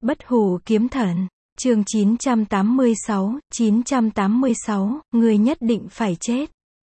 Bất hủ kiếm thần, chương 986, ngươi nhất định phải chết.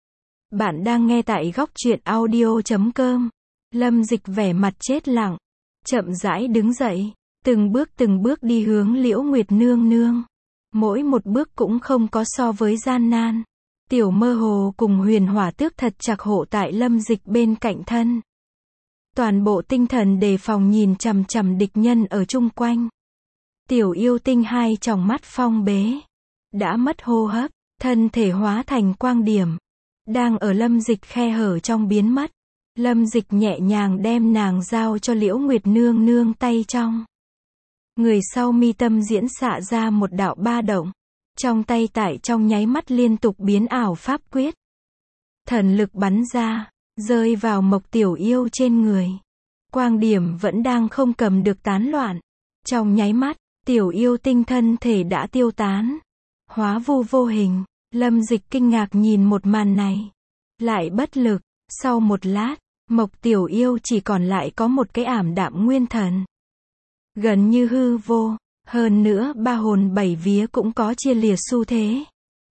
Bạn đang nghe tại góc truyện audio.com. Lâm Dịch vẻ mặt chết lặng, chậm rãi đứng dậy, từng bước đi hướng Liễu Nguyệt nương nương. Mỗi một bước cũng không có so với gian nan. Tiểu Mơ Hồ cùng Huyền Hỏa Tước thật chặt hộ tại Lâm Dịch bên cạnh thân. Toàn bộ tinh thần đề phòng nhìn chằm chằm địch nhân ở chung quanh. Tiểu Yêu Tinh hai tròng mắt phong bế, đã mất hô hấp, thân thể hóa thành quang điểm, đang ở Lâm Dịch khe hở trong biến mất. Lâm Dịch nhẹ nhàng đem nàng giao cho Liễu Nguyệt nương nương tay trong. Người sau mi tâm diễn xạ ra một đạo ba động, trong tay tại trong nháy mắt liên tục biến ảo pháp quyết. Thần lực bắn ra, rơi vào Mộc Tiểu Yêu trên người. Quang điểm vẫn đang không cầm được tán loạn. Trong nháy mắt, Tiểu Yêu Tinh thân thể đã tiêu tán, hóa vu vô hình. Lâm Dịch kinh ngạc nhìn một màn này, lại bất lực. Sau một lát, Mộc Tiểu Yêu chỉ còn lại có một cái ảm đạm nguyên thần, gần như hư vô. Hơn nữa ba hồn bảy vía cũng có chia lìa xu thế.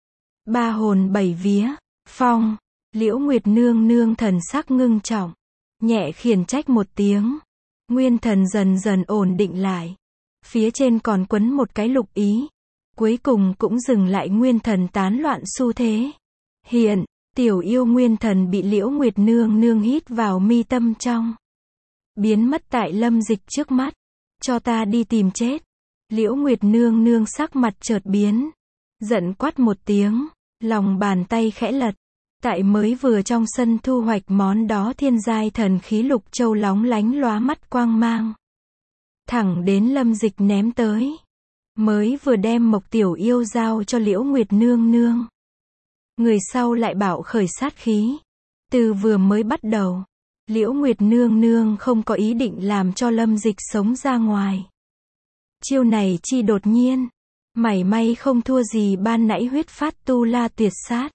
Ba hồn bảy vía, phong. Liễu Nguyệt nương nương thần sắc ngưng trọng, nhẹ khiển trách một tiếng. Nguyên thần dần dần ổn định lại. Phía trên còn quấn một cái lục ý. Cuối cùng cũng dừng lại nguyên thần tán loạn xu thế. Hiện, Tiểu Yêu nguyên thần bị Liễu Nguyệt nương nương hít vào mi tâm trong, biến mất tại Lâm Dịch trước mắt. Cho ta đi tìm chết. Liễu Nguyệt nương nương sắc mặt chợt biến, giận quát một tiếng, lòng bàn tay khẽ lật. Tại mới vừa trong sân thu hoạch món đó thiên giai thần khí lục châu lóng lánh lóa mắt quang mang, thẳng đến Lâm Dịch ném tới. Mới vừa đem Mộc Tiểu Yêu giao cho Liễu Nguyệt nương nương, người sau lại bạo khởi sát khí. Từ vừa mới bắt đầu, Liễu Nguyệt nương nương không có ý định làm cho Lâm Dịch sống ra ngoài. Chiêu này chi đột nhiên, mảy may không thua gì ban nãy huyết phát tu la tuyệt sát.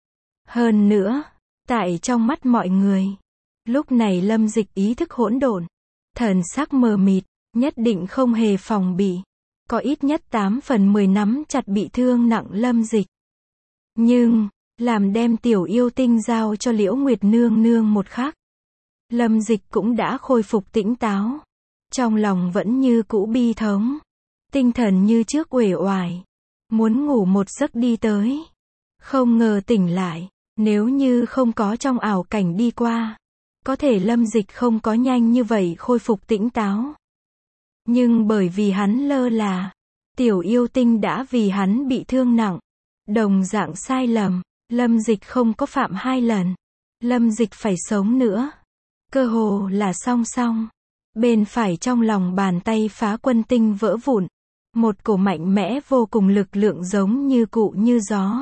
Hơn nữa, tại trong mắt mọi người, lúc này Lâm Dịch ý thức hỗn độn, thần sắc mờ mịt, nhất định không hề phòng bị, có ít nhất 8 phần 10 nắm chặt bị thương nặng Lâm Dịch. Nhưng, làm đem Tiểu Yêu Tinh giao cho Liễu Nguyệt nương nương một khắc, Lâm Dịch cũng đã khôi phục tỉnh táo. Trong lòng vẫn như cũ bi thống, tinh thần như trước uể oải, muốn ngủ một giấc đi tới. Không ngờ tỉnh lại, nếu như không có trong ảo cảnh đi qua, có thể Lâm Dịch không có nhanh như vậy khôi phục tỉnh táo. Nhưng bởi vì hắn lơ là, Tiểu Yêu Tinh đã vì hắn bị thương nặng. Đồng dạng sai lầm, Lâm Dịch không có phạm 2 lần. Lâm Dịch phải sống nữa. Cơ hồ là song song. Bên phải trong lòng bàn tay Phá Quân Tinh vỡ vụn. Một cổ mạnh mẽ vô cùng lực lượng giống như cụ như gió,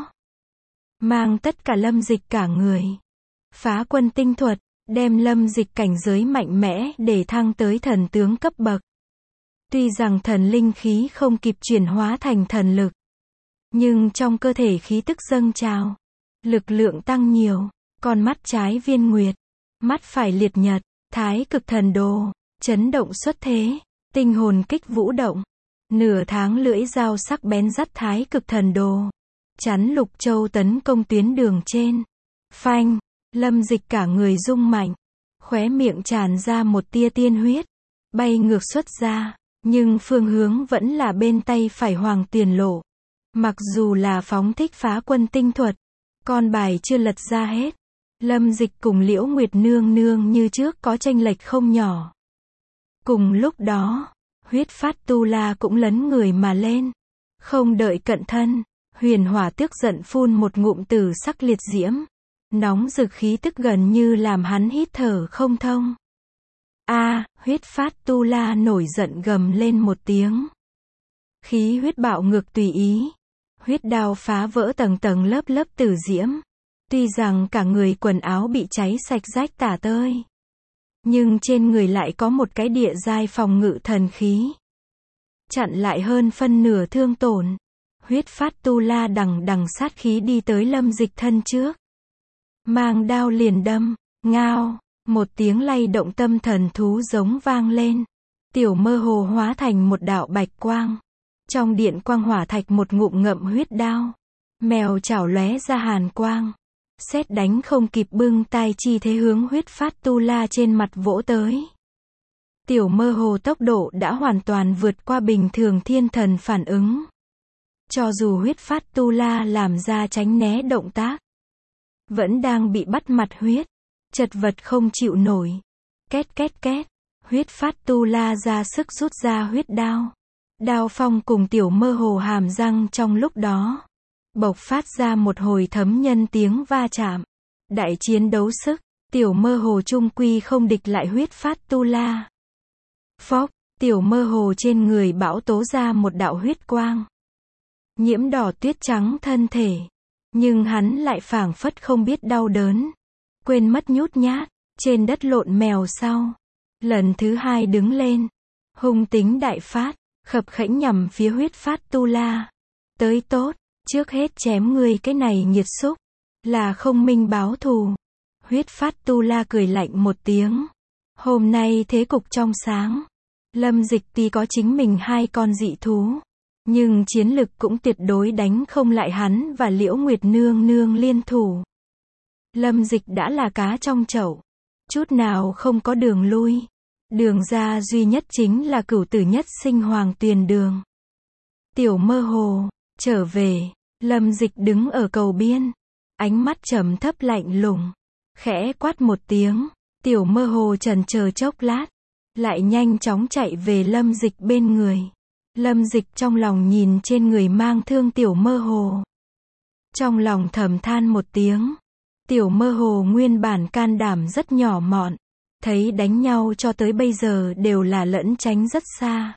mang tất cả Lâm Dịch cả người. Phá Quân Tinh thuật, đem Lâm Dịch cảnh giới mạnh mẽ để thăng tới thần tướng cấp bậc. Tuy rằng thần linh khí không kịp chuyển hóa thành thần lực, nhưng trong cơ thể khí tức dâng trào, lực lượng tăng nhiều. Con mắt trái viên nguyệt, mắt phải liệt nhật, thái cực thần đồ, chấn động xuất thế, tinh hồn kích vũ động. Nửa tháng lưỡi dao sắc bén dắt thái cực thần đồ, chắn lục châu tấn công tuyến đường trên. Phanh, Lâm Dịch cả người rung mạnh, khóe miệng tràn ra một tia tiên huyết, bay ngược xuất ra, nhưng phương hướng vẫn là bên tay phải Hoàng Tiền Lộ. Mặc dù là phóng thích Phá Quân Tinh thuật, con bài chưa lật ra hết, Lâm Dịch cùng Liễu Nguyệt nương nương như trước có chênh lệch không nhỏ. Cùng lúc đó, huyết phát tu la cũng lấn người mà lên. Không đợi cận thân, Huyền Hỏa Tước giận phun một ngụm tử sắc liệt diễm, nóng rực khí tức gần như làm hắn hít thở không thông. Huyết phát tu la nổi giận gầm lên một tiếng. Khí huyết bạo ngược tùy ý, huyết đao phá vỡ tầng tầng lớp lớp tử diễm. Tuy rằng cả người quần áo bị cháy sạch rách tả tơi, nhưng trên người lại có một cái địa giai phòng ngự thần khí, chặn lại hơn phân nửa thương tổn. Huyết phát tu la đằng đằng sát khí đi tới Lâm Dịch thân trước, mang đao liền đâm. Ngao, một tiếng lay động tâm thần thú giống vang lên. Tiểu Mơ Hồ hóa thành một đạo bạch quang. Trong điện quang hỏa thạch một ngụm ngậm huyết đao. Mèo chảo lóe ra hàn quang. Sét đánh không kịp bưng tay chi thế hướng Huyết Phát Tu La trên mặt vỗ tới. Tiểu Mơ Hồ tốc độ đã hoàn toàn vượt qua bình thường thiên thần phản ứng. Cho dù Huyết Phát Tu La làm ra tránh né động tác, vẫn đang bị bắt mặt huyết, chật vật không chịu nổi. Két két két, Huyết Phát Tu La ra sức rút ra huyết đao. Đao phong cùng Tiểu Mơ Hồ hàm răng trong lúc đó bộc phát ra một hồi thấm nhân tiếng va chạm. Đại chiến đấu sức, Tiểu Mơ Hồ chung quy không địch lại Huyết Phát Tu La. Phốc, Tiểu Mơ Hồ trên người bão tố ra một đạo huyết quang. Nhiễm đỏ tuyết trắng thân thể. Nhưng hắn lại phảng phất không biết đau đớn. Quên mất nhút nhát, trên đất lộn mèo sau. Lần thứ hai đứng lên. Hung tính đại phát, khập khẽnh nhằm phía Huyết Phát Tu La. Tới tốt, trước hết chém ngươi cái này nhiệt xúc. Là không minh báo thù. Huyết Phát Tu La cười lạnh một tiếng. Hôm nay thế cục trong sáng. Lâm Dịch tuy có chính mình 2 con dị thú. Nhưng chiến lực cũng tuyệt đối đánh không lại hắn và Liễu Nguyệt Nương Nương liên thủ. Lâm Dịch đã là cá trong chậu. Chút nào không có đường lui. Đường ra duy nhất chính là Cửu Tử Nhất Sinh Hoàng Tuyền Đường. Tiểu Mơ Hồ, trở về. Lâm Dịch đứng ở cầu biên. Ánh mắt trầm thấp lạnh lùng. Khẽ quát một tiếng. Tiểu Mơ Hồ chần chờ chốc lát. Lại nhanh chóng chạy về Lâm Dịch bên người. Lâm Dịch trong lòng nhìn trên người mang thương Tiểu Mơ Hồ. Trong lòng thầm than một tiếng. Tiểu Mơ Hồ nguyên bản can đảm rất nhỏ mọn. Thấy đánh nhau cho tới bây giờ đều là lẫn tránh rất xa.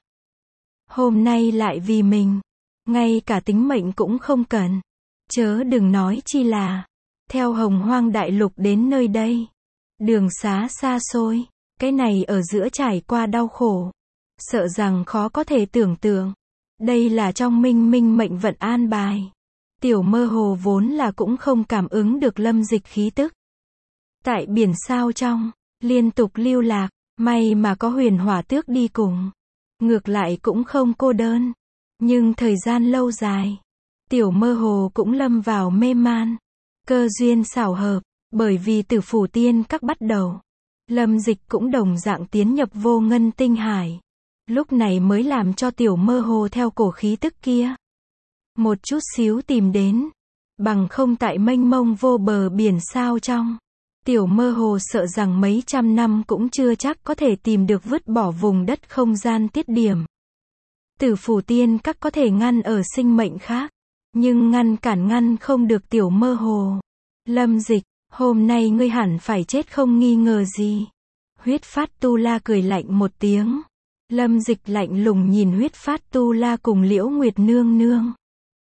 Hôm nay lại vì mình. Ngay cả tính mệnh cũng không cần. Chớ đừng nói chi là. Theo Hồng Hoang Đại Lục đến nơi đây. Đường xá xa xôi. Cái này ở giữa trải qua đau khổ. Sợ rằng khó có thể tưởng tượng. Đây là trong minh minh mệnh vận an bài. Tiểu Mơ Hồ vốn là cũng không cảm ứng được Lâm Dịch khí tức. Tại biển sao trong, liên tục lưu lạc, may mà có Huyền Hỏa Tước đi cùng. Ngược lại cũng không cô đơn. Nhưng thời gian lâu dài, Tiểu Mơ Hồ cũng lâm vào mê man. Cơ duyên xảo hợp, bởi vì Tử Phủ Tiên Các bắt đầu. Lâm Dịch cũng đồng dạng tiến nhập Vô Ngân Tinh Hải. Lúc này mới làm cho Tiểu Mơ Hồ theo cổ khí tức kia. Một chút xíu tìm đến. Bằng không tại mênh mông vô bờ biển sao trong. Tiểu Mơ Hồ sợ rằng mấy trăm năm cũng chưa chắc có thể tìm được vứt bỏ vùng đất không gian tiết điểm. Tử Phủ Tiên Các có thể ngăn ở sinh mệnh khác. Nhưng ngăn không được Tiểu Mơ Hồ. Lâm Dịch, hôm nay ngươi hẳn phải chết không nghi ngờ gì. Huyết Phát Tu La cười lạnh một tiếng. Lâm Dịch lạnh lùng nhìn Huyết Phát Tu La cùng Liễu Nguyệt Nương Nương.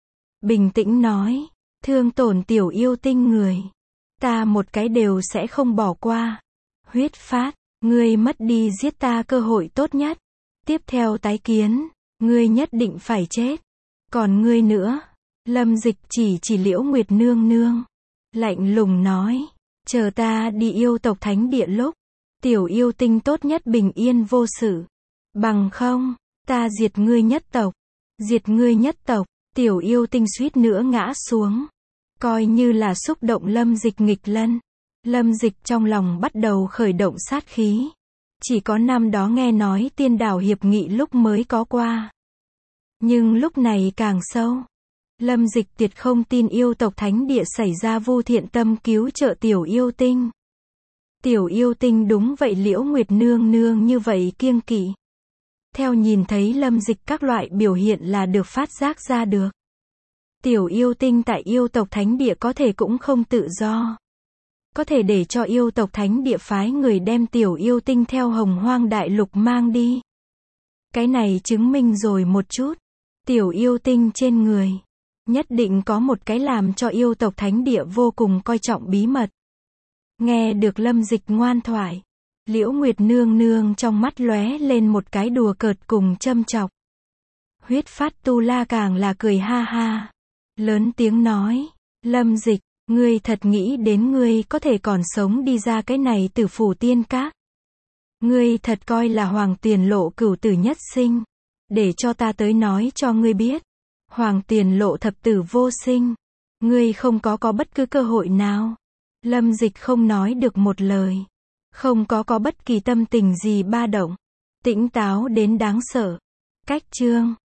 Bình tĩnh nói, thương tổn tiểu yêu tinh người. Ta một cái đều sẽ không bỏ qua. Huyết Phát, ngươi mất đi giết ta cơ hội tốt nhất. Tiếp theo tái kiến, ngươi nhất định phải chết. Còn ngươi nữa, Lâm Dịch chỉ Liễu Nguyệt Nương Nương. Lạnh lùng nói, chờ ta đi yêu tộc thánh địa lúc. Tiểu yêu tinh tốt nhất bình yên vô sự. Bằng không, ta diệt ngươi nhất tộc. Diệt ngươi nhất tộc. Tiểu yêu tinh suýt nữa ngã xuống. Coi như là xúc động Lâm Dịch nghịch lân. Lâm Dịch trong lòng bắt đầu khởi động sát khí. Chỉ có năm đó nghe nói Tiên Đảo hiệp nghị lúc mới có qua. Nhưng lúc này càng sâu. Lâm Dịch tuyệt không tin yêu tộc thánh địa xảy ra vô thiện tâm cứu trợ tiểu yêu tinh. Tiểu yêu tinh đúng vậy Liễu Nguyệt Nương Nương như vậy kiêng kỵ. Theo nhìn thấy Lâm Dịch các loại biểu hiện là được phát giác ra được. Tiểu yêu tinh tại yêu tộc thánh địa có thể cũng không tự do. Có thể để cho yêu tộc thánh địa phái người đem tiểu yêu tinh theo Hồng Hoang Đại Lục mang đi. Cái này chứng minh rồi một chút. Tiểu yêu tinh trên người. Nhất định có một cái làm cho yêu tộc thánh địa vô cùng coi trọng bí mật. Nghe được Lâm Dịch ngoan thoại. Liễu Nguyệt Nương Nương trong mắt lóe lên một cái đùa cợt cùng châm chọc. Huyết Phát Tu La càng là cười ha ha. Lớn tiếng nói, Lâm Dịch, ngươi thật nghĩ đến ngươi có thể còn sống đi ra cái này Tử Phủ Tiên Các. Ngươi thật coi là Hoàng Tiền Lộ cửu tử nhất sinh. Để cho ta tới nói cho ngươi biết. Hoàng Tiền Lộ thập tử vô sinh. Ngươi không có bất cứ cơ hội nào. Lâm Dịch không nói được một lời. Không có bất kỳ tâm tình gì ba động. Tĩnh táo đến đáng sợ. Cách chương